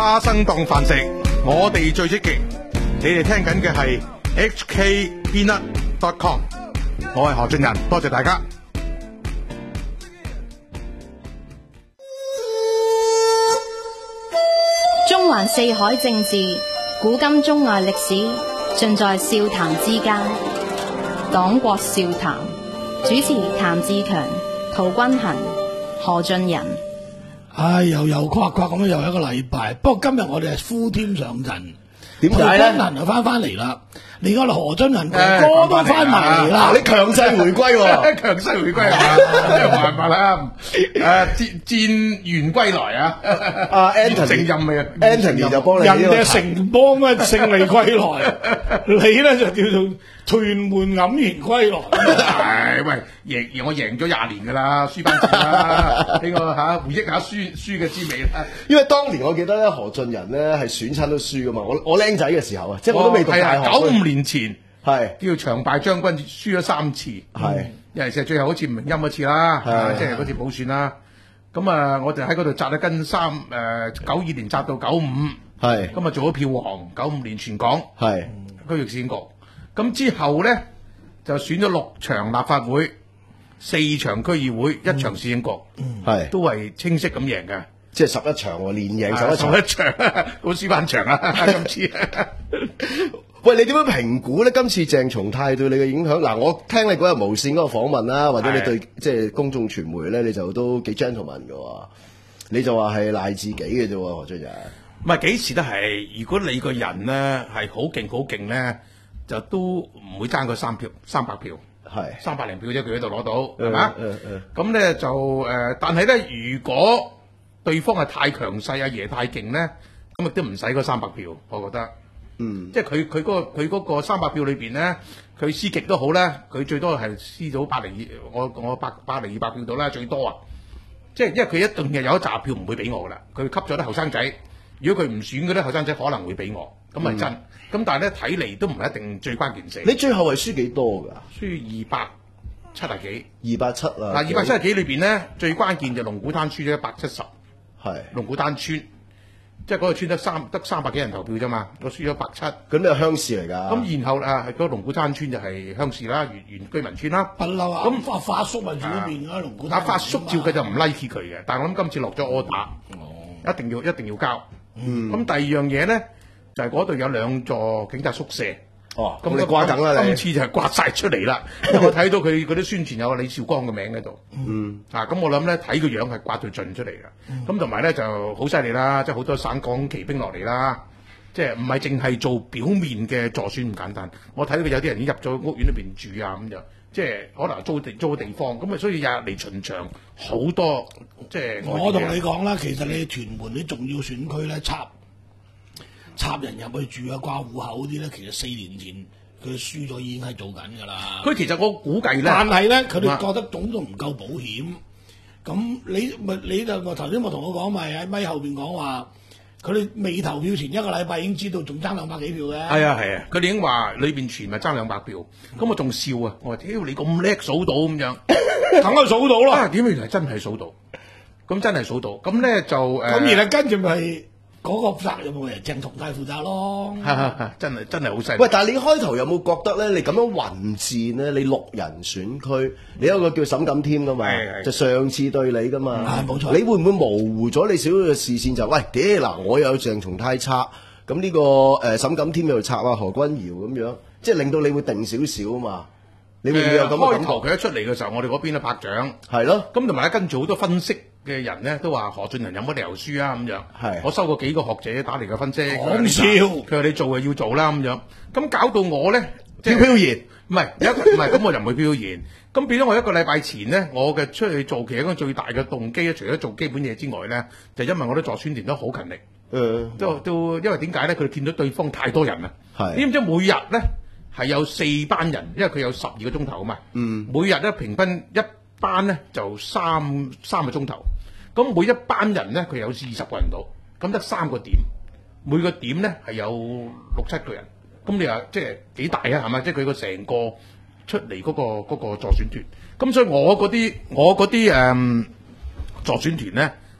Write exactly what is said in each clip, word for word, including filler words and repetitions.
花生當飯食，我哋最積極。你哋聽緊嘅係 H K Peanut dot com， 我係何俊仁，多謝大家。 中環四海政治，古今中外歷史，盡在笑談之間。黨國笑談，主持譚志強、陶君行、何俊仁。 唉，又又夸夸咁樣，又一個禮拜。不過今日我哋係呼添上陣， 點解咧？ 何俊仁又翻翻嚟啦，連我哋何俊仁哥哥都翻埋嚟啦。 你強勢回歸喎， 強勢回歸係嘛？冇辦法啦，誒戰戰圓歸來啊！ 阿 Anthony 正任嘅 Anthony 就幫你人哋城邦咩勝利歸來，你咧就叫做屯門黯然歸來。 係喂，贏我贏咗廿年噶啦，輸翻錢啦，呢個嚇回憶下輸輸嘅滋味啦。 因為當年我記得咧，何俊仁咧係選親都輸噶嘛。我我僆仔嘅時候啊，即係我都未讀大學。 九五年前係叫長敗將軍，輸咗三次。 係尤其是最後好似吳明欽嗰次啦，即係嗰次補選啦。咁啊，我就喺嗰度紮咗根三誒九二年紮到九五， 係咁啊做咗票王，九五年全港係區域選局。咁之後咧就選咗六場立法會，四場區議會，一場市政局， 係都係清晰咁贏嘅。 即係十一場喎，連贏十一場。 十一場，好輸翻場啊！今次。 喂，你點樣評估咧？今次鄭松泰對你嘅影響？嗱，我聽你嗰日無線嗰個訪問啦，或者你對即係公眾傳媒咧，你就都幾 gentleman 嘅喎。你就話係賴自己嘅啫喎，何俊仁。 唔係幾時都係，如果你個人咧係好勁好勁咧，就都唔會爭佢三票三百票， 係三百零票啫，佢喺度攞到係嘛？ 嗯嗯。 咁咧就誒，但係咧，如果對方係太強勢，阿爺太勁咧，咁亦都唔使嗰三百票，我覺得。嗯，即係佢佢嗰個佢嗰個三百票裏邊咧，佢輸極都好咧，佢最多係輸到百零二，我我百百零二百票到啦，最多啊！即係因為佢一定係有一紮票唔會俾我噶啦，佢吸咗啲後生仔，如果佢唔選嗰啲後生仔可能會俾我，咁係真。咁、嗯、但係咧睇嚟都唔係一定最關鍵死。 你最後係輸幾多㗎？ 輸二百七十幾， 二百七啊！ 嗱，二百七十幾裏邊咧，最關鍵就龍鼓灘輸咗一百七十，係龍鼓灘村。即係嗰個村得三得三百幾人投票啫嘛，我輸咗百七。 咁你係鄉事嚟㗎？ 咁然後啊，嗰個龍鼓灘村就係鄉事啦，原原居民村啦。 不嬲啊！咁發發叔咪住嗰邊㗎，龍鼓灘。 但發叔照佢就唔 like 佢嘅，但係我諗今次落咗 order，一定要一定要交。嗯。咁第二樣嘢咧，就係嗰度有兩座警察宿舍。 哦。咁你掛緊啦， 今次就係刮晒出嚟啦，因為我睇到佢嗰啲宣傳有李少光嘅名喺度。 嗯。 啊，咁我諗咧睇個樣係刮到盡出嚟㗎。咁同埋咧就好犀利啦，即係好多省港騎兵落嚟啦，即係唔係淨係做表面嘅助選咁簡單。我睇到佢有啲人已經入咗屋苑裏邊住啊，咁就即係可能租地租地方，咁啊所以日日嚟巡場好多，即係我同你講啦，其實你屯門啲重要選區咧插插人入去住啊掛戶口嗰啲咧，其實四年前佢輸咗已經係做緊㗎啦。 佢其實我估計咧， 但係咧佢哋覺得總都唔夠保險。咁你咪你就頭先我同我講咪喺咪後邊講話，佢哋未投票前一個禮拜已經知道仲爭兩百幾票嘅。 係啊係啊，佢哋已經話裏邊全咪爭兩百票，咁我仲笑啊！我話屌你咁叻數到咁樣， 梗係數到啦。 點解原來真係數到？咁真係數到，咁咧就誒。 咁然後跟住咪。嗰個責任咪鄭松泰負責咯， 真係真係好犀利。 喂，但係你開頭有冇覺得咧？你咁樣混戰咧，你六人選區，你有個叫沈錦添噶嘛，就上次對你噶嘛， 冇錯。 你會唔會模糊咗你少少嘅視線？就喂，屌嗱，我有鄭松泰插，咁呢個誒沈錦添又插啊何君堯咁樣，即係令到你會定少少啊嘛？你會唔會有咁嘅感覺？ 開頭佢一出嚟嘅時候，我哋嗰邊咧拍掌， 係咯。 咁同埋咧跟住好多分析嘅人咧都話何俊仁有乜理由輸啊咁樣。係，我收過幾個學者打嚟嘅分析。講笑，佢話你做就要做啦咁樣。咁搞到我咧飄飄然， 唔係有一個唔係咁我就唔會飄然。咁變咗我一個禮拜前咧，我嘅出去做其實一個最大嘅動機咧，除咗做基本嘢之外咧，就因為我啲助選團都好勤力。誒，都都因為點解咧？佢哋見到對方太多人啦。係，知唔知每日咧？係有四班人，因為佢有十二個鐘頭啊嘛。嗯，每日咧平均一班咧就三三個鐘頭。咁每一班人咧佢有二十個人到，咁得三個點，每個點咧係有六七個人。咁你話即係幾大啊？係咪？即係佢個成個出嚟嗰、嗰個嗰、嗰個助選團。咁所以我嗰啲我嗰啲誒助選團咧，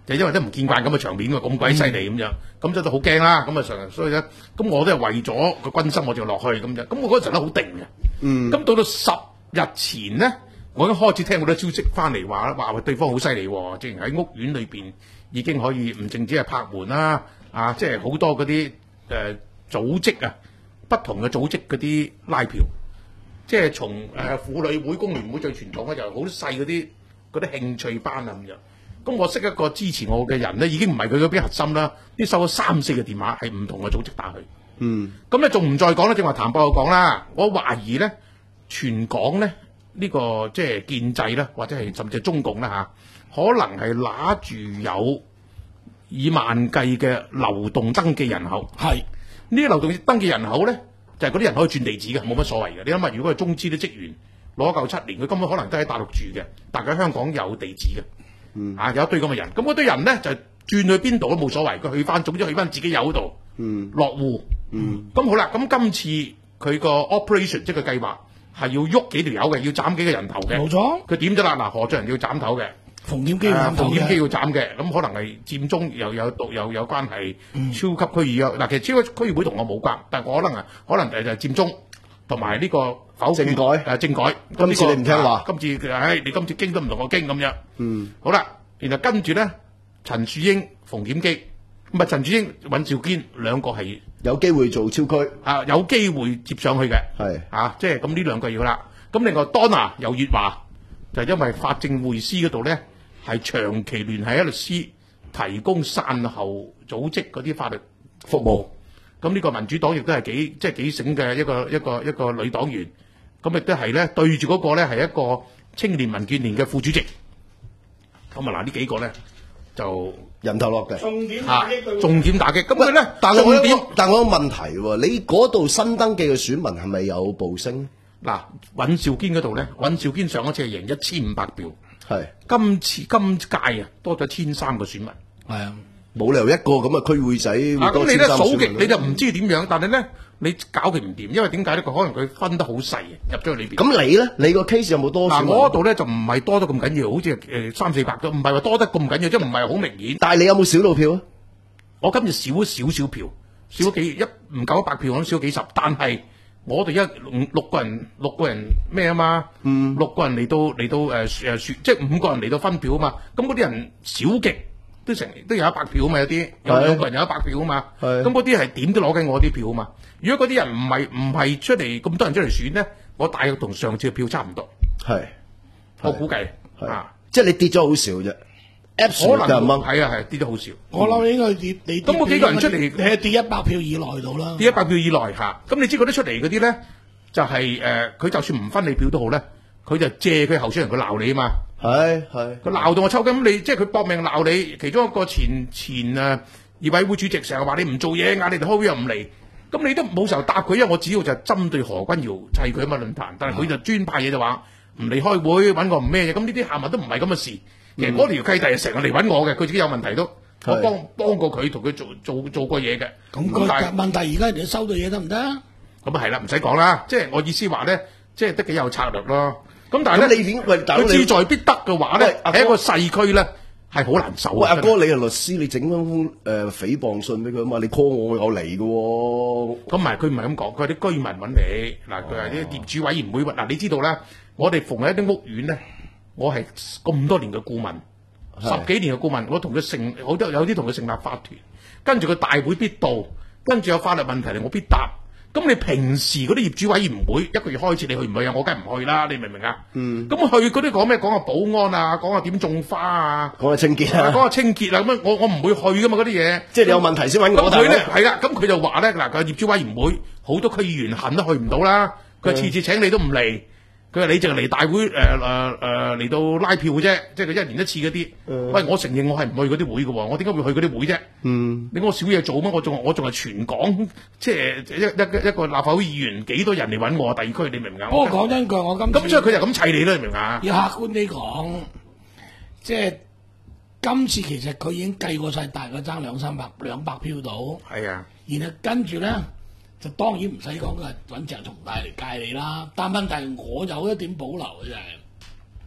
就因為都唔見慣咁嘅場面喎，咁鬼犀利咁樣，咁就都好驚啦。咁啊上，所以咧，咁我都係為咗個軍心，我就落去咁樣。咁我嗰陣咧好定嘅。嗯。咁到到十日前咧，我已經開始聽好多消息翻嚟話話對方好犀利喎，竟然喺屋苑裏邊已經可以唔淨止係拍門啦，啊，即係好多嗰啲誒組織啊，不同嘅組織嗰啲拉票，即係從誒婦女會、工聯會最傳統嘅就係好細嗰啲嗰啲興趣班啊咁樣。咁我識一個支持我嘅人咧，已經唔係佢嗰邊核心啦，啲收咗三四個電話係唔同嘅組織打去。嗯。咁咧仲唔再講咧？正話譚博又講啦，我懷疑咧全港咧呢、這個即係建制啦，或者係甚至係中共啦嚇，可能係揦住有以萬計嘅流動登記人口。係呢啲流動登記人口咧，就係嗰啲人可以轉地址嘅，冇乜所謂嘅。你諗下，如果係中資啲職員攞夠七年，佢根本可能都喺大陸住嘅，但係喺香港有地址嘅。嗯，啊有一堆咁嘅人，咁嗰堆人咧就轉去邊度都冇所謂，佢去翻，總之去翻自己有嗰度，嗯，落戶，嗯，咁好啦，咁今次佢個 operation 即係個計劃係要喐幾條友嘅，要斬幾個人頭嘅，冇錯，佢點咗啦，嗱何俊仁要斬頭嘅，馮檢基要斬頭嘅，馮檢基要斬嘅，咁可能係佔中又有又有有關係，嗯、超級區議啊，嗱其實超級區議會同我冇關，但係我可能啊，可能誒就係佔中。同埋呢個否政改誒政改，今次你唔聽話，今次唉你今次傾都唔同我傾咁樣。嗯，好啦，然後跟住咧，陳樹英、馮檢基，唔係陳樹英、尹兆堅兩個係有機會做超區啊，有機會接上去嘅，係啊，即係咁呢兩個要啦。咁另外 Donna 游月華就因為法政匯思嗰度咧係長期聯繫一律師，提供散後組織嗰啲法律服務。咁呢個民主黨亦都係幾即係幾醒嘅一個一個一個女黨員，咁亦都係咧對住嗰個咧係一個青年民建聯嘅副主席。咁啊嗱呢幾個咧就人頭落嘅，重點打擊，重點打擊。咁佢咧，但係我有但我有問題喎，你嗰度新登記嘅選民係咪有暴升？嗱，尹兆堅嗰度咧，尹兆堅上一次係贏一千五百票，係今次今屆啊多咗千三個選民，係啊。冇理由一個咁嘅區會仔會多千三選民。咁你咧數極你就唔知點樣，但係咧你搞佢唔掂，因為點解咧？佢可能佢分得好細入咗去裏邊。咁你咧？你個 case 有冇多選民？嗱，我嗰度咧就唔係多得咁緊要，好似誒三四百都唔係話多得咁緊要，即係唔係好明顯。但係你有冇小路票啊？我今次少咗少少票，少咗幾一唔夠一百票，我都少咗幾十。但係我哋一六個人六個人咩啊嘛？嗯，六個人嚟到嚟到誒誒即係五個人嚟到分票啊嘛。咁嗰啲人少極。都成都有一百票啊嘛，有啲有兩個人有一百票啊嘛，咁嗰啲係點都攞緊我啲票啊嘛。如果嗰啲人唔係唔係出嚟咁多人出嚟選咧，我大約同上次嘅票差唔多。係，我估計啊，即係你跌咗好少啫。可能係啊係跌咗好少。我諗應該跌你咁嗰幾個人出嚟，你係跌一百票以內到啦。跌一百票以內嚇，咁你知嗰啲出嚟嗰啲咧，就係誒佢就算唔分你票都好咧，佢就借佢候選人佢鬧你啊嘛。係係，佢鬧到我抽筋，咁你即係佢搏命鬧你。其中一個前前誒議委會主席成日話你唔做嘢，嗌你哋開會又唔嚟，咁你都冇時候答佢，因為我主要就係針對何君堯砌佢啊嘛論壇，但係佢就專派嘢就話唔嚟開會，揾我唔咩嘢，咁呢啲下文都唔係咁嘅事。其實嗰條契弟係成日嚟揾我嘅，佢自己有問題都我幫幫過佢，同佢做做做過嘢嘅。咁個問題而家人哋收到嘢得唔得？咁啊係啦，唔使講啦，即係我意思話咧，即係都幾有策略咯。咁但係咧，佢志在必得嘅話咧，喺一個細區咧係好難守。喂，阿哥，你係律師，你整翻封誒誹謗信俾佢啊嘛？你 call 我，我有嚟嘅喎。咁唔係，佢唔係咁講，佢係啲居民揾你嗱，佢係啲業主委員會嗱，你知道啦，我哋逢喺啲屋苑咧，我係咁多年嘅顧問，十幾年嘅顧問，我同佢成好多有啲同佢成立法團，跟住佢大會必到，跟住有法律問題嚟我必答。咁你平時嗰啲業主委員會一個月開始你去唔去啊？我梗係唔去啦，你明唔明啊？嗯。咁去嗰啲講咩？講下保安啊，講下點種花啊，講下清潔啊，講下清潔啊咁樣，我我唔會去噶嘛嗰啲嘢。即係你有問題先揾我。咁佢咧係啦，咁佢就話咧嗱，個業主委員會好多區議員恨都去唔到啦，佢次次請你都唔嚟。佢話你淨係嚟大會誒誒誒嚟到拉票嘅啫，即係佢一年一次嗰啲。嗯、喂，我承認我係唔去嗰啲會嘅喎，我點解會去嗰啲會啫？嗯，你我少嘢做咩？我仲我仲係全港即係一一一個立法會議員幾多人嚟揾我地區？你明唔明啊？不過講真句，我今咁所以佢就咁砌你啦，你明唔明啊？要客觀啲講，即係今次其實佢已經計過晒，大概爭兩三百兩百票到。係啊，然後跟住咧。就當然唔使講，佢揾鄭松泰嚟介你啦。但問題我有一點保留嘅就係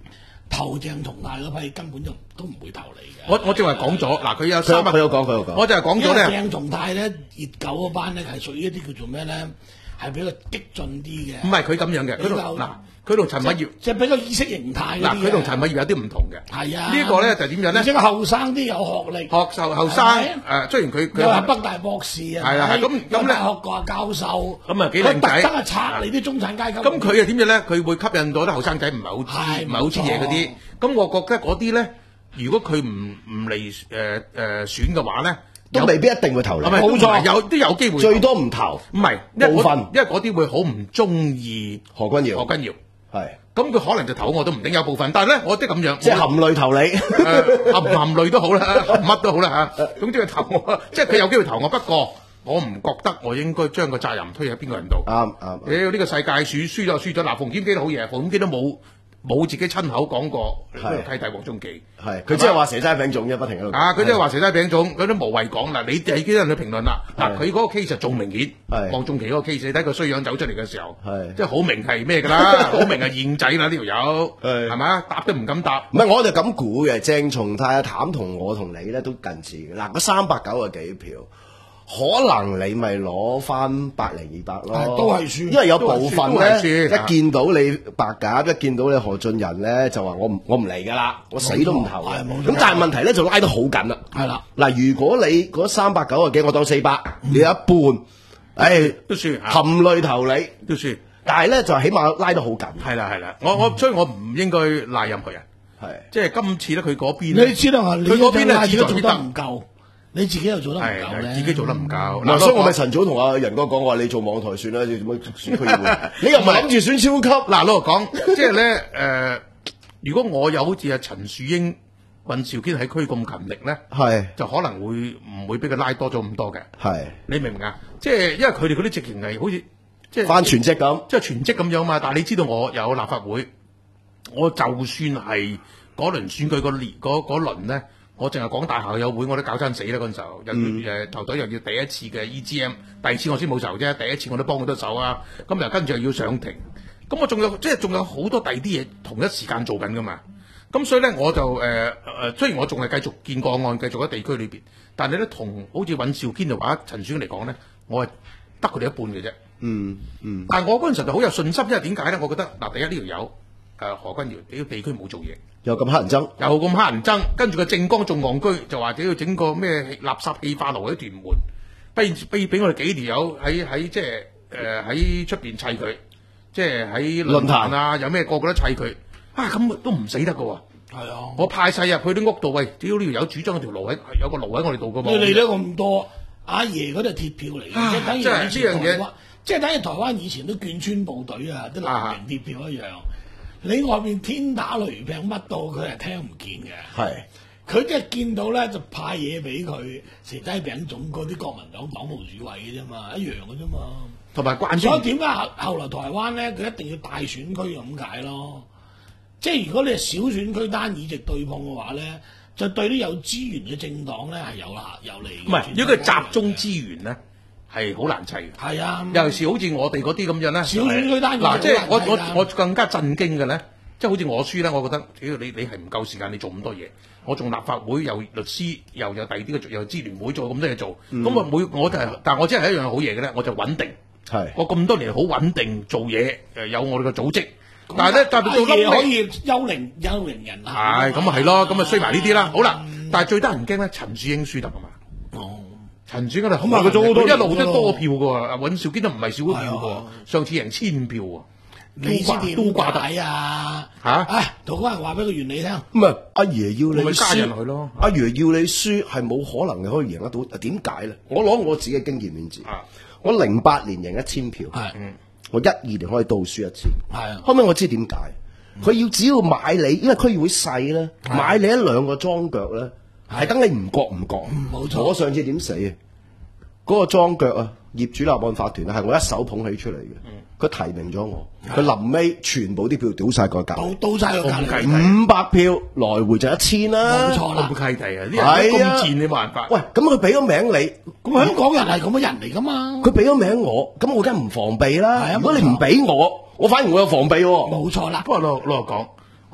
投鄭松泰嗰批根本就都唔會投你嘅。 我我正話講咗，嗱佢有三百， 佢有講佢有講， 我就係講咗咧。 鄭松泰咧熱狗嗰班咧係屬於一啲叫做咩咧，係比較激進啲嘅。 唔係佢咁樣嘅，佢同嗱佢同陳偉業即係比較意識形態嗱，佢同陳偉業有啲唔同嘅。 係啊， 呢個咧就點樣咧？ 即係後生啲有學歷， 學後後生誒，雖然佢佢又係北大博士啊， 係啦，咁咁咧學過教授， 咁啊幾靚仔， 佢特登係拆你啲中產階級。 咁佢係點樣咧？佢會吸引到啲後生仔唔係好知唔係好知嘢嗰啲。咁我覺得嗰啲咧，如果佢唔唔嚟誒誒選嘅話咧， 都未必一定會投你。 冇錯，有都有機會。 最多唔投， 唔係部分， 因為嗰啲會好唔中意何君堯。 何君堯係。 咁佢可能就投我都唔定有部分，但係咧我即係咁樣， 即係含淚投你， 誒含唔含淚都好啦，乜都好啦嚇。總之佢投我，即係佢有機會投我。不過我唔覺得我應該將個責任推喺邊個人度。 啱啱。 屌呢個世界輸輸咗輸咗，嗱馮檢基都好嘢，馮檢基都冇冇自己親口講過呢個契弟黃宗基。 係佢即係話蛇齋餅粽啫，不停喺度。 啊，佢即係話蛇齋餅粽，佢都無謂講啦。你自己人去評論啦。嗱，佢嗰個 case 仲明顯，黃宗基嗰個 case，你睇佢衰樣走出嚟嘅時候，即係好明係咩㗎啦，好明係現仔啦呢條友，係咪？答都唔敢答。 唔係我就咁估嘅，鄭松泰、阿譚同我同你咧都近似嘅。嗱，嗰三百九啊幾票。可能你咪攞翻百零二百咯， 都係輸， 因為有部分咧一見到你白鴿，一見到你何俊仁咧就話我唔我唔嚟㗎啦，我死都唔投嘅。咁但係問題咧就拉得好緊啦。 係啦， 嗱，如果你嗰三百九啊幾，我當四百，你有一半，誒都輸， 含淚投你都輸。 但係咧就起碼拉得好緊。 係啦係啦，我我所以我唔應該賴任何人。係，即係今次咧佢嗰邊， 你知道啊？ 佢嗰邊咧自己做得唔夠。你自己又做得唔夠咧， 自己做得唔夠。 嗱，所以我咪晨早同阿仁哥講話，你做網台算啦，你做乜選區議會？你又唔係諗住選超級？ 嗱，老實講，即係咧誒，如果我有好似阿陳樹英、尹兆堅喺區咁勤力咧，係就可能會唔會俾佢拉多咗咁多嘅？係你明唔明啊？即係因為佢哋嗰啲直情係好似即係翻全職咁， 即係全職咁樣嘛。但係你知道我有立法會，我就算係嗰輪選舉嗰年嗰嗰輪咧。我淨係講大校友會，我都搞親死啦嗰陣時候，又要誒頭隊又要第一次嘅 E G M， 第二次我先冇仇啫，第一次我都幫佢多手啊。咁又跟住又要上庭，咁我仲有即係仲有好多第二啲嘢同一時間做緊噶嘛。咁所以咧我就誒誒、呃，雖然我仲係繼續見個案，繼續喺地區裏邊，但係咧同好似尹兆堅就話陳選嚟講咧，我係得佢哋一半嘅啫。嗯嗯。但係我嗰陣時就好有信心，因為點解咧？我覺得嗱，第一呢條友誒何君堯，呢個地區冇做嘢。 又咁黑人憎， 又咁黑人憎，跟住個政綱仲戇居，就話要整個咩垃圾氣化爐喺屯門，俾俾俾我哋幾條友喺喺即係誒喺出邊砌佢，即係喺論壇啊，有咩個個都砌佢，啊咁都唔死得噶喎。係啊，我派晒入去啲屋度，喂，屌呢條友主張條爐喺有個爐喺我哋度噶嘛。 你嚟得咁多，阿爺嗰啲係鐵票嚟嘅，即係等於以前台灣，即係等於台灣以前都眷村部隊啊，啲藍營鐵票一樣。你外面天打雷劈乜到佢係聽唔見嘅，係佢即係見到咧就派嘢俾佢蛇齋餅粽嗰啲國民黨黨務主委嘅啫嘛，一樣嘅啫嘛。 同埋關所以點解後後來台灣咧佢一定要大選區咁解咯？即係如果你係小選區單議席對碰嘅話咧，就對啲有資源嘅政黨咧係有啦有利。 唔係，如果佢集中資源咧。係好難砌嘅，係啊！尤其是好似我哋嗰啲咁樣咧， 小選區單嗱，即係我我我更加震驚嘅咧，即係好似我輸咧，我覺得，屌你你係唔夠時間，你做咁多嘢，我仲立法會又律師又有第二啲嘅又支聯會做咁多嘢做，咁啊每我就係，但係我真係一樣好嘢嘅咧，我就穩定，係我咁多年好穩定做嘢，誒有我哋嘅組織，但係咧但係到嘢可以幽靈幽靈人啊， 係咁啊係咯，咁啊衰埋呢啲啦，好啦，但係最得人驚咧，陳樹英輸得啊嘛。陳選嗰度，咁啊佢做好多，一路都多票嘅喎，尹兆堅都唔係少咗票嘅喎，上次贏千票喎， 你先都掛底啊嚇！啊，同嗰人話俾個原理聽， 唔係阿爺要你加人去咯， 阿爺要你輸係冇可能你可以贏得到，點解咧？我攞我自己嘅經驗面子，我零八年贏一千票，我一二年可以倒輸一次，後尾我知點解，佢要只要買你，因為區議會細咧，買你一兩個莊腳咧。係等你唔覺唔覺，冇錯。我上次點死啊？嗰個莊腳啊，業主立案法團啊，係我一手捧起出嚟嘅。佢提名咗我，佢臨尾全部啲票屌晒個價， 倒晒個價， 五百票來回就一千啦。冇錯啦， 咁契弟啊，呢人咁賤你冇辦法。 喂，咁佢俾咗名你， 咁香港人係咁嘅人嚟噶嘛？ 佢俾咗名我，咁我梗係唔防備啦。如果你唔俾我，我反而我有防備。 冇錯啦。 不過老老實講。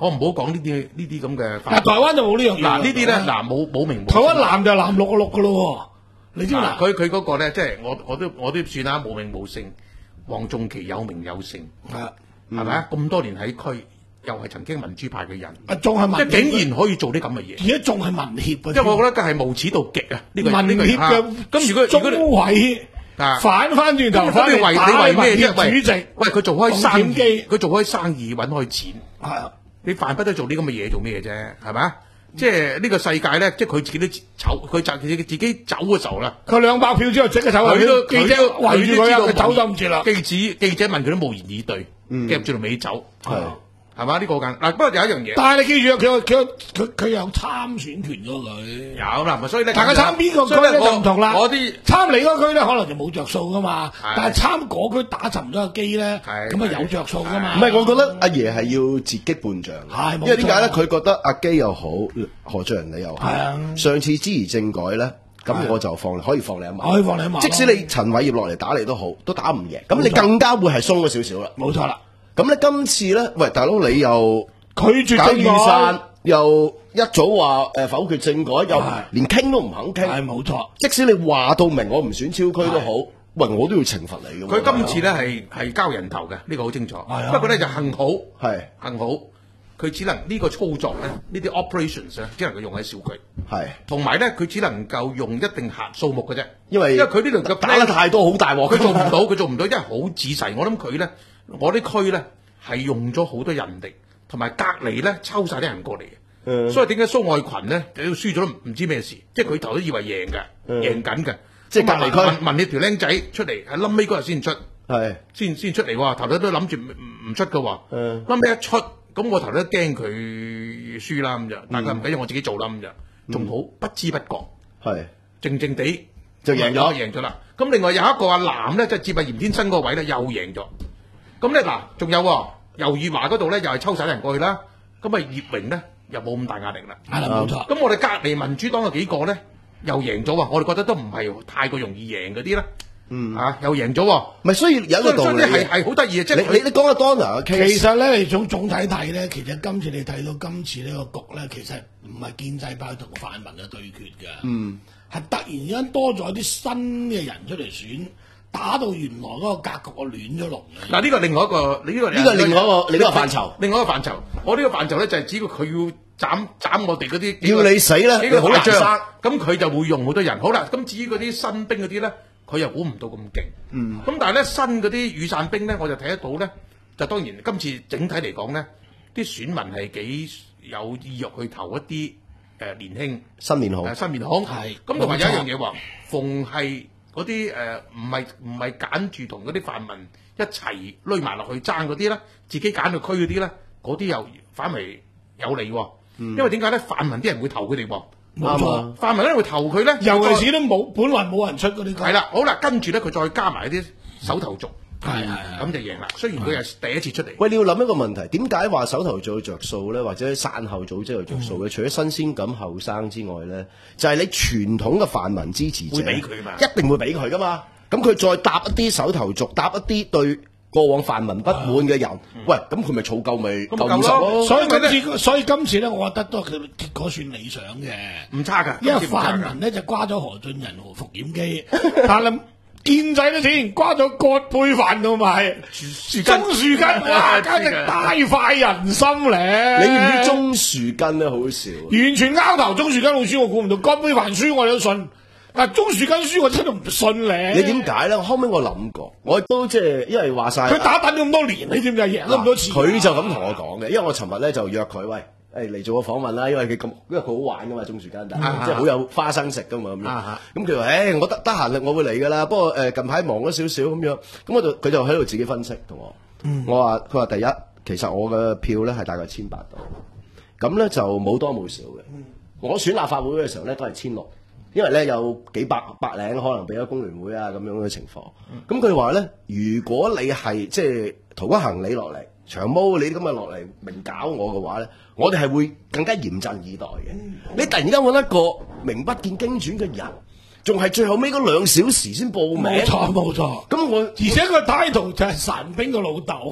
我唔好講呢啲呢啲咁嘅。 但台灣就冇呢樣嘢。 嗱呢啲咧，嗱冇冇名無姓。 台灣藍就藍綠個綠噶咯，你知嘛？ 佢佢嗰個咧，即係我我都我都算啦，冇名無姓。黃仲祺有名有姓， 係係咪啊？咁多年喺區，又係曾經民主派嘅人， 啊仲係民， 即係竟然可以做啲咁嘅嘢， 而家仲係民協啊！ 即係我覺得佢係無恥到極啊！呢個民協嘅咁如果中委反翻轉頭， 咁你為你為咩啫？ 主席， 喂，佢做開生意，佢做開生意揾開錢， 係啊！ 你犯不得做啲咁嘅嘢做咩啫？係咪啊？即係呢個世界咧，即係佢自己都走，佢就自己自己走嘅時候啦。 佢兩百票之後即刻走， 佢都記者圍住佢啊，佢走都唔切啦。 記者記者問佢都無言以對，夾住條尾走。 係係嘛？呢個緊嗱，不過有一樣嘢。 但係你記住啊，佢佢佢佢有參選權㗎佢。 有啦，所以咧， 大家參邊個區咧就唔同啦。 我啲參你嗰區咧，可能就冇着數噶嘛。但係參嗰區打沉咗個機咧，咁啊有着數噶嘛。 唔係，我覺得阿爺係要截擊半將。 係， 因為點解咧？佢覺得阿基又好，何俊仁你又好。 係啊。上次支持政改咧，咁我就放可以放你一馬。 可以放你一馬。 即使你陳偉業落嚟打你都好，都打唔贏。咁你更加會係鬆咗少少啦。 冇錯啦。 咁咧今次咧，喂大佬你又拒絕搞政改， 又一早話誒否決政改，又連傾都唔肯傾。 係冇錯。 即使你話到明我唔選超區都好，喂我都要懲罰你㗎。 佢今次咧係係交人頭嘅，呢個好清楚。不過咧就幸好係幸好，佢只能呢個操作咧，呢啲 operations 咧，只能夠用喺小區。係。同埋咧，佢只能夠用一定限數目嘅啫。因為因為佢呢度打得太多好大鑊， 佢做唔到，佢做唔到，因為好仔細。我諗佢咧，我啲區咧係用咗好多人力。同埋隔離咧抽晒啲人過嚟嘅，嗯、所以點解蘇愛群咧佢輸咗都唔知咩事，即係佢頭都以為贏嘅，嗯、贏緊嘅，即係隔離區問問你條僆仔出嚟，喺臨尾嗰日先出，係先先出嚟喎，頭頭都諗住唔唔出嘅喎，臨尾、嗯、一出，咁我頭都驚佢輸啦咁就，但係唔緊要，我自己做啦咁就，仲好不知不覺，係靜靜地就贏咗，贏咗啦。咁另外有一個阿藍咧，即係接阿嚴天新嗰個位咧，又贏咗。咁咧嗱，仲有喎。由裕華嗰度咧又係抽晒人過去啦，咁啊葉榮咧又冇咁大壓力啦，係啦冇錯。咁我哋隔離民主黨有幾個咧又贏咗喎，我哋覺得都唔係太過容易贏嗰啲啦，嗯啊又贏咗喎， 唔係所以有一個道理係係好得意嘅，即係你你你講下 Donald 嘅 case， 其實咧你總總體睇咧，其實今次你睇到今次呢個局咧，其實唔係建制派同泛民嘅對決嘅，嗯，係突然間多咗啲新嘅人出嚟選。打到原來嗰個格局我亂咗龍嘅。嗱呢個另外一個，呢個呢個另外一個另一個範疇， 另外一個範疇。我呢個範疇咧就係指佢要斬斬我哋嗰啲， 要你死啦， 你好難生。咁佢就會用好多人。好啦，咁至於嗰啲新兵嗰啲咧，佢又估唔到咁勁。嗯。咁但係咧新嗰啲雨傘兵咧，我就睇得到咧，就當然今次整體嚟講咧，啲選民係幾有意欲去投一啲誒年輕新面孔。 新面孔係。咁同埋有一樣嘢話，逢係。嗰啲誒唔係唔係揀住同嗰啲泛民一齊攏埋落去爭嗰啲咧，自己揀個區嗰啲咧，嗰啲又反為有利喎。嗯、因為點解咧？泛民啲人會投佢哋喎，冇錯。泛民咧會投佢咧， 尤其是都冇本來冇人出嗰啲。 係啦，好啦，跟住咧佢再加埋啲手頭族。係係咁就贏啦。雖然佢係第一次出嚟。 喂，你要諗一個問題，點解話手頭做着數咧，或者散後組織有着數咧？嗯、除咗新鮮感、後生之外咧，就係、是、你傳統嘅泛民支持者會俾佢嘛， 一定會俾佢噶嘛。咁佢再搭一啲手頭族，搭一啲對過往泛民不滿嘅人，嗯、喂，咁佢咪儲夠咪夠五十咯？ 所以今次，所以今次咧，我覺得都佢結果算理想嘅， 唔差㗎。 因為泛民咧就瓜咗何俊仁和復檢機，但係。建制都竟然瓜咗葛珮帆同埋鍾樹根，哇！簡直大快人心咧！ 你知唔知鍾樹根咧好笑？ 完全拗頭，鍾樹根老師我估唔到，葛珮帆輸我都信，但係鍾樹根輸我真係唔信咧。 你點解咧？後尾我諗過，我都即係因為話晒佢打等咁多年，你知唔知贏咗咁多次？ 佢就咁同我講嘅，因為我尋日咧就約佢喂。誒嚟做個訪問啦，因為佢咁，因為佢好玩噶嘛，鍾樹根，即係好有花生食噶嘛咁樣。咁佢話：誒，我得得閒咧，我會嚟噶啦。不過誒，近排忙咗少少咁樣。咁我就佢就喺度自己分析同我。我話佢話第一，其實我嘅票咧係大概千八度，咁咧就冇多冇少嘅。我選立法會嘅時候咧都係千六，因為咧有幾百百零可能俾咗工聯會啊咁樣嘅情況。咁佢話咧，如果你係即係陶君行你落嚟。長毛你咁啊落嚟明搞我嘅話咧，我哋係會更加嚴陣以待嘅。嗯、你突然間揾一個名不見經傳嘅人，仲係最後尾嗰兩小時先報名， 冇錯冇錯。咁我而且個態度就係神兵嘅老豆，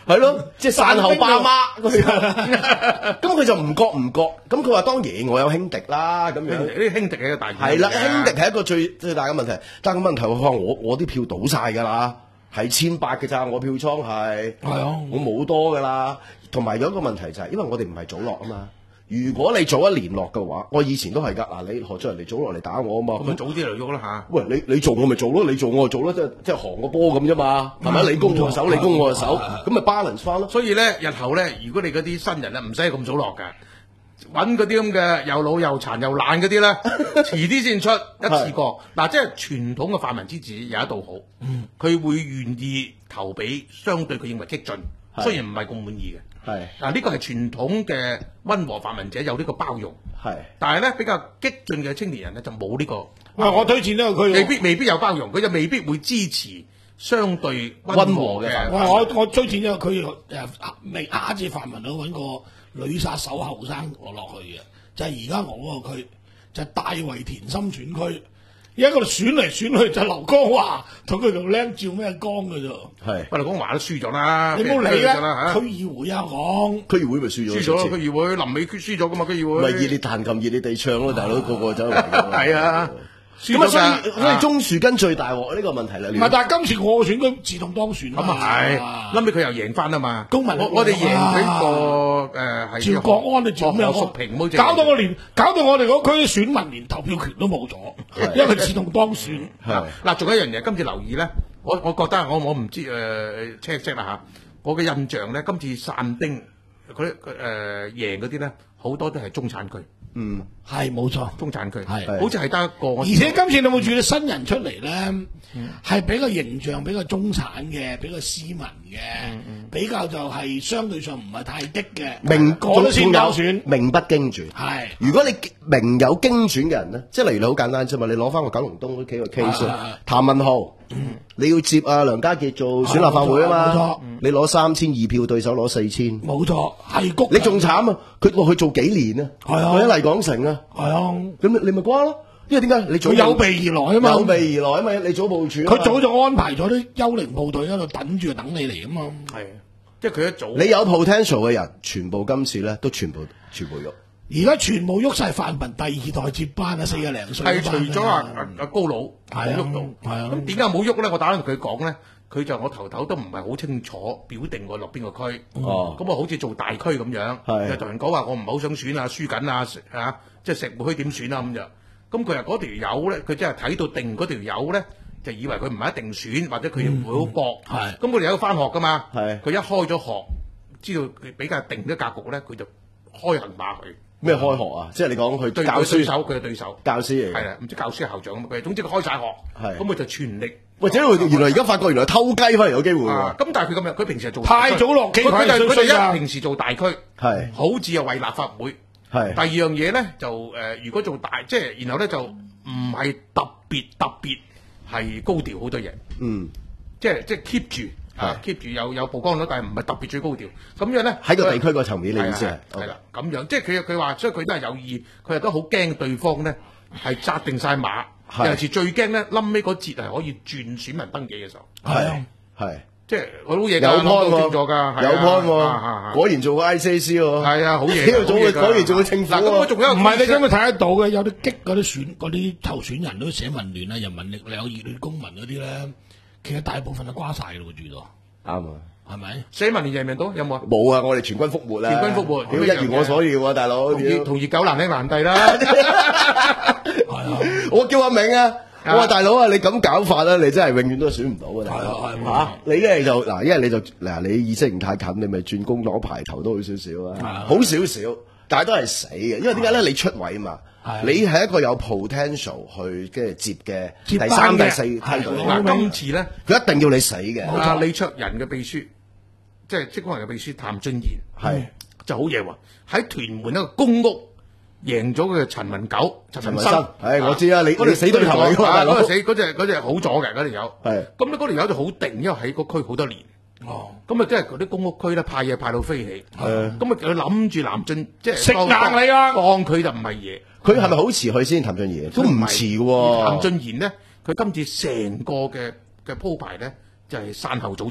係咯，即係散後爸媽咁樣，咁佢就唔覺唔覺，咁佢話當然我有輕敵啦，咁樣呢啲輕敵係一個大係啦，輕敵係一個最最大嘅問題，但係個問題佢話我我啲票賭晒㗎啦，係千八嘅咋，我票倉係係啊，我冇多㗎啦，同埋有一個問題就係，因為我哋唔係早落啊嘛。如果你早一年落嘅話，我以前都係㗎。嗱，你何俊仁嚟早落嚟打我啊嘛， 咁咪早啲嚟喐啦嚇。 喂，你你做我咪做咯，你做我就做咯，即係即係行個波咁啫嘛，係咪？你攻我手，你攻我手，咁咪 balance 翻咯。 所以咧，日後咧，如果你嗰啲新人咧唔使咁早落㗎，揾嗰啲咁嘅又老又殘又懶嗰啲咧，遲啲先出一次過。嗱，即係傳統嘅泛民之子有一道好，佢會願意投俾相對佢認為激進，雖然唔係咁滿意嘅。係嗱，呢個係傳統嘅溫和泛民者有呢個包容，係，但係咧比較激進嘅青年人咧就冇呢個。 喂，我推薦呢個佢未必未必有包容，佢就未必會支持相對溫和嘅。 喂，我我推薦呢個佢誒未下一次泛民都揾個女殺手後生落落去嘅，就係而家我嗰個區，就係大圍田心選區。而家佢哋選嚟選去就劉江華同佢條僆照咩光嘅啫。係， 不過劉江華都輸咗啦。 你冇理啊！區議會啊講， 區議會咪輸咗？ 輸咗區議會，臨尾輸咗噶嘛區議會。 咪熱烈彈琴熱烈地唱咯，大佬個個走嚟。 係啊。 咁啊，所以所以鍾樹根最大鑊呢個問題啦。 唔係，但係今次我選舉自動當選。 咁啊係，後尾佢又贏翻啊嘛。 公民， 我我哋贏呢個誒係趙國安，你做咩？ 淑平冇搞到我連搞到我哋嗰區選民連投票權都冇咗，因為自動當選。 嗱，仲有一樣嘢，今次留意咧，我我覺得我我唔知誒 check check 啦嚇，我嘅印象咧，今次散丁佢誒贏嗰啲咧，好多都係中產區。 嗯，係冇錯， 中產區係， 好似係得一個。 而且今次你有冇注意新人出嚟咧？係、嗯、比較形象比較中產嘅，比較斯文嘅，嗯嗯、比較就係相對上唔係太激嘅。 名過咗先交選， 名不經傳。 係， 如果你名有經傳嘅人咧，即係例如你好簡單啫嘛，你攞翻個九龍東屋企個 case，譚文豪。嗯、你要接啊梁家傑做選立法會啊嘛，冇錯，你攞三千二票，對手攞四千， 冇錯，係谷。 你仲慘啊！佢落去做幾年啊？係啊，佢喺麗港城啊， 係啊， 咁你咪瓜咯。因為點解你早有備而來啊嘛？ 有備而來啊嘛！你早部署， 佢早就安排咗啲幽靈部隊喺度等住等你嚟啊嘛。 係，即係佢一早。 你有 potential 嘅人，全部今次咧都全部全部喐。 而家全部喐晒泛民第二代接班啊，四廿零歲。 係除咗阿阿高佬冇喐到，係啊。咁點解冇喐咧？我打算同佢講咧，佢就我頭頭都唔係好清楚表定我落邊個區。哦。咁我好似做大區咁樣，就同人講話我唔係好想選啊，輸緊啊，嚇，即係石湖區點選啊咁就。咁佢話嗰條友咧，佢真係睇到定嗰條友咧，就以為佢唔係一定選，或者佢唔會好搏。係。咁佢哋有翻學噶嘛？係。佢一開咗學，知道佢比較定咗格局咧，佢就開行馬佢。 咩開學啊？即係你講佢對教書手，佢係對手，教師嚟嘅。係啊，唔知教書校長咁佢，總之佢開晒學，係咁佢就全力。或者佢原來而家發覺原來偷雞翻嚟有機會喎。咁但係佢咁樣，佢平時係做太早落棋， 佢就佢就一平時做大區， 係好似又為立法會。係第二樣嘢咧，就誒，如果做大即係，然後咧就唔係特別特別係高調好多嘢。嗯，即係即係 keep 住。啊 keep 住有有曝光率，但係唔係特別最高調。咁樣咧喺個地區個層面，你意思係係啦，咁樣即係佢佢話，所以佢都係有意，佢亦都好驚對方咧係紮定晒馬，尤其是最驚咧冧尾嗰節係可以轉選民登記嘅時候。係係，即係好嘢㗎， 有 point 喎，有 point 喎，果然做過 I C A C 喎。 係啊，好嘢， 做果然做過政府。 嗱，咁我仲有唔係你今日睇得到嘅，有啲激嗰啲選嗰啲候選人都寫民聯啊、人民力量、熱血公民嗰啲咧，其實大部分都瓜晒咯，住到。啱啊，係咪？ 社民連贏唔贏到？有冇啊？ 冇啊！我哋全軍覆沒啦！ 全軍覆沒， 屌一如我所料啊，大佬！ 同熱狗難兄難弟啦！ 係啊！ 我叫阿明啊！我話大佬啊，你咁搞法咧，你真係永遠都選唔到啊！大佬嚇，你一係就嗱，一係你就嗱，你意識形態近，你咪轉工攞排頭都好少少啊，好少少，但係都係死嘅，因為點解咧？你出位嘛。你係一個有 potential 去即係接嘅第三、第四梯隊。 嗱，今次咧， 佢一定要你死嘅。 阿李卓人嘅秘書，即係職工人嘅秘書譚俊賢，係就好嘢喎。喺屯門一個公屋贏咗佢嘅陳文九、陳文生。 係我知啊，你嗰條死對頭嚟㗎，大佬。 嗰個死嗰隻嗰隻好咗嘅嗰條友。係。咁咧嗰條友就好定，因為喺個區好多年。哦。咁啊，即係嗰啲公屋區咧派嘢派到飛起。係。咁啊，佢諗住南進即係食硬你啊， 當佢就唔係嘢。 佢係咪好遲去先？譚俊賢都唔遲喎。 譚俊賢呢，佢今次成個嘅嘅鋪排咧，就係、是、散後組織。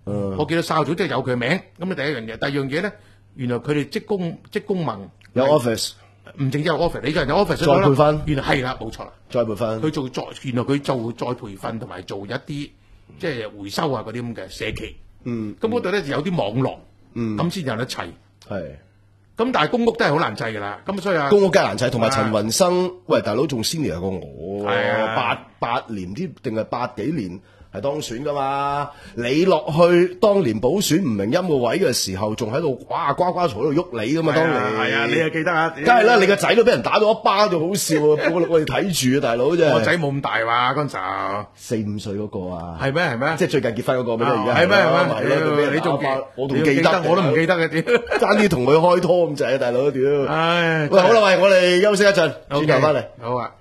嗯、我記得哨組即係有佢名。咁啊第一樣嘢，第二樣嘢咧，原來佢哋職工職工盟有 office， 唔淨止有 office， 你個人有 office 再培訓， 原來係啦，冇錯啦， 再培訓。 佢做再原來佢做再培訓同埋做一啲即係回收啊嗰啲咁嘅社企。嗯，咁嗰度咧就有啲網絡，嗯，咁先有得砌。係。咁但係公屋都係好難砌㗎啦，咁所以啊， 公屋梗係難砌，同埋陳雲生，喂大佬仲 senior 過我，八八年啲定係八幾年係當選㗎嘛？你落去當年補選吳明欽個位嘅時候，仲喺度哇呱呱嘈喺度喐你㗎嘛？當年係啊，你又記得啊？ 梗係啦，你個仔都俾人打到一巴，就好笑啊！我我哋睇住啊，大佬啫。 我仔冇咁大話嗰陣時候， 四五歲嗰個啊， 係咩係咩？ 即係最近結婚嗰個咩？而家係咩係咩？你仲我仲記得， 我都唔記得嘅屌， 爭啲同佢開拖咁滯啊，大佬屌！ 唉， 喂，好啦，喂，我哋休息一陣，轉頭翻嚟。 好啊。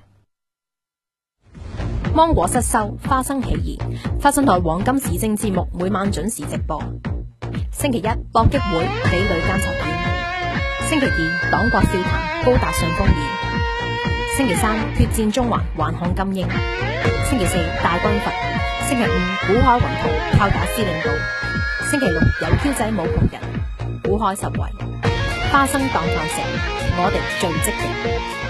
芒果失收，花生起義。花生台黃金時政節目每晚準時直播。星期一搏擊會比女監察院，星期二黨國笑談高達順風耳，星期三決戰中環頑抗金英，星期四大軍閥，星期五古海雲圖炮打司令部，星期六有 Q 仔冇窮人，古海十圍，花生當飯食，我哋最積極。